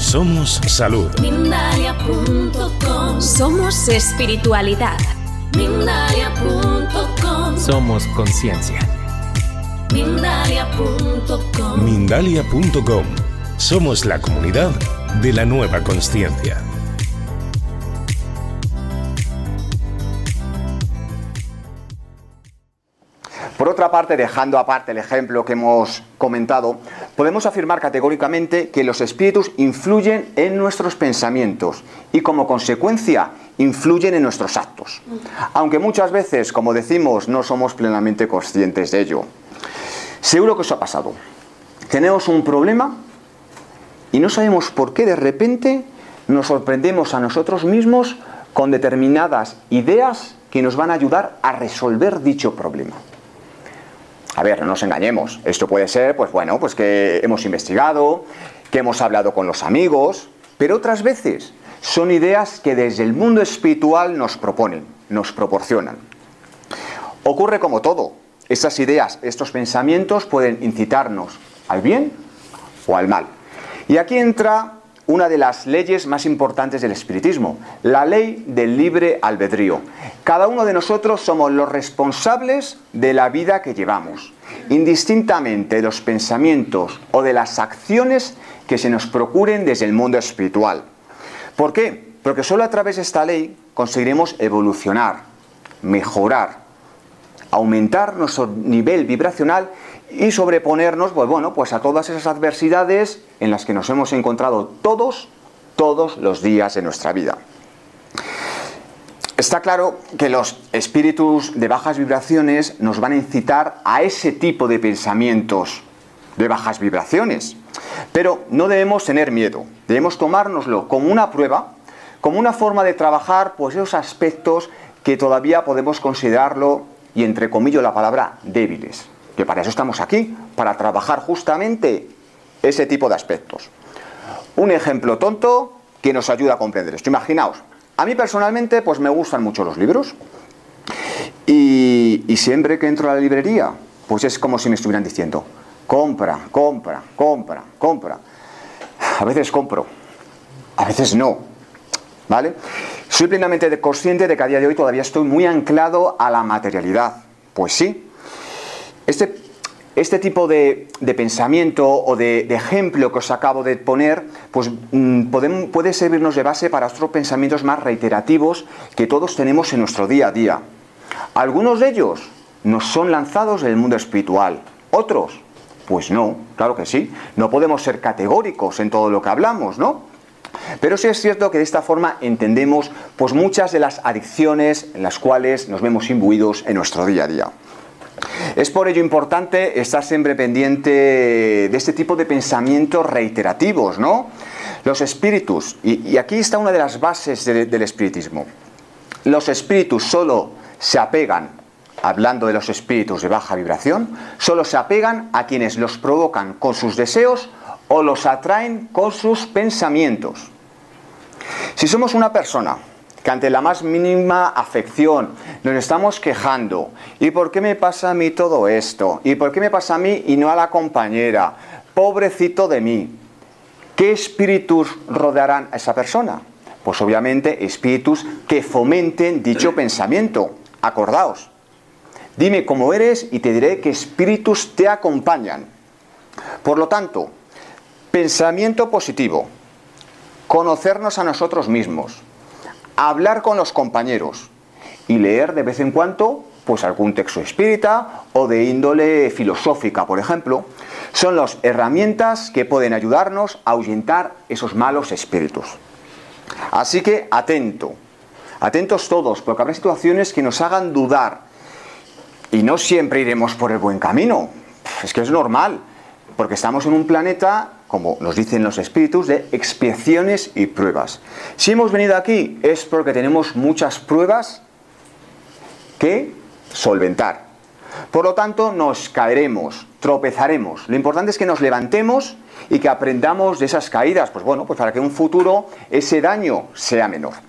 Somos salud. Mindalia.com. Somos espiritualidad. Mindalia.com. Somos conciencia. Mindalia.com. Mindalia.com. Somos la comunidad de la nueva consciencia. Por otra parte, dejando aparte el ejemplo que hemos comentado, podemos afirmar categóricamente que los espíritus influyen en nuestros pensamientos y como consecuencia influyen en nuestros actos. Aunque muchas veces, como decimos, no somos plenamente conscientes de ello. Seguro que os ha pasado. Tenemos un problema y no sabemos por qué de repente nos sorprendemos a nosotros mismos con determinadas ideas que nos van a ayudar a resolver dicho problema. A ver, no nos engañemos. Esto puede ser, pues que hemos investigado, que hemos hablado con los amigos, pero otras veces son ideas que desde el mundo espiritual nos proponen, nos proporcionan. Ocurre como todo. Estas ideas, estos pensamientos pueden incitarnos al bien o al mal. Y aquí entra una de las leyes más importantes del espiritismo, la ley del libre albedrío. Cada uno de nosotros somos los responsables de la vida que llevamos, indistintamente de los pensamientos o de las acciones que se nos procuren desde el mundo espiritual. ¿Por qué? Porque solo a través de esta ley conseguiremos evolucionar, mejorar, aumentar nuestro nivel vibracional y sobreponernos pues a todas esas adversidades en las que nos hemos encontrado todos los días de nuestra vida. Está claro que los espíritus de bajas vibraciones nos van a incitar a ese tipo de pensamientos de bajas vibraciones, pero no debemos tener miedo, debemos tomárnoslo como una prueba, como una forma de trabajar pues esos aspectos que todavía podemos considerarlo, y entre comillas la palabra, débiles. Que para eso estamos aquí, para trabajar justamente ese tipo de aspectos. Un ejemplo tonto que nos ayuda a comprender esto. Imaginaos, a mí personalmente pues me gustan mucho los libros y siempre que entro a la librería pues es como si me estuvieran diciendo compra, compra, compra, compra. A veces compro, a veces no, ¿vale? Soy plenamente consciente de que a día de hoy todavía estoy muy anclado a la materialidad. Pues sí. Este tipo de pensamiento o de ejemplo que os acabo de poner, pues puede servirnos de base para otros pensamientos más reiterativos que todos tenemos en nuestro día a día. Algunos de ellos nos son lanzados en el mundo espiritual, otros, pues no, claro que sí. No podemos ser categóricos en todo lo que hablamos, ¿no? Pero sí es cierto que de esta forma entendemos pues muchas de las adicciones en las cuales nos vemos imbuidos en nuestro día a día. Es por ello importante estar siempre pendiente de este tipo de pensamientos reiterativos, ¿no? Los espíritus, y aquí está una de las bases del espiritismo. Los espíritus solo se apegan, hablando de los espíritus de baja vibración, solo se apegan a quienes los provocan con sus deseos o los atraen con sus pensamientos. Si somos una persona que ante la más mínima afección nos estamos quejando, ¿y por qué me pasa a mí todo esto? ¿Y por qué me pasa a mí y no a la compañera? Pobrecito de mí. ¿Qué espíritus rodearán a esa persona? Pues obviamente espíritus que fomenten dicho pensamiento. Acordaos. Dime cómo eres y te diré qué espíritus te acompañan. Por lo tanto, pensamiento positivo, conocernos a nosotros mismos, hablar con los compañeros y leer de vez en cuando pues algún texto espírita o de índole filosófica, por ejemplo, son las herramientas que pueden ayudarnos a ahuyentar esos malos espíritus. Así que atentos todos, porque habrá situaciones que nos hagan dudar y no siempre iremos por el buen camino. Es que es normal, porque estamos en un planeta, como nos dicen los espíritus, de expiaciones y pruebas. Si hemos venido aquí es porque tenemos muchas pruebas que solventar. Por lo tanto, nos caeremos, tropezaremos. Lo importante es que nos levantemos y que aprendamos de esas caídas, pues para que en un futuro ese daño sea menor.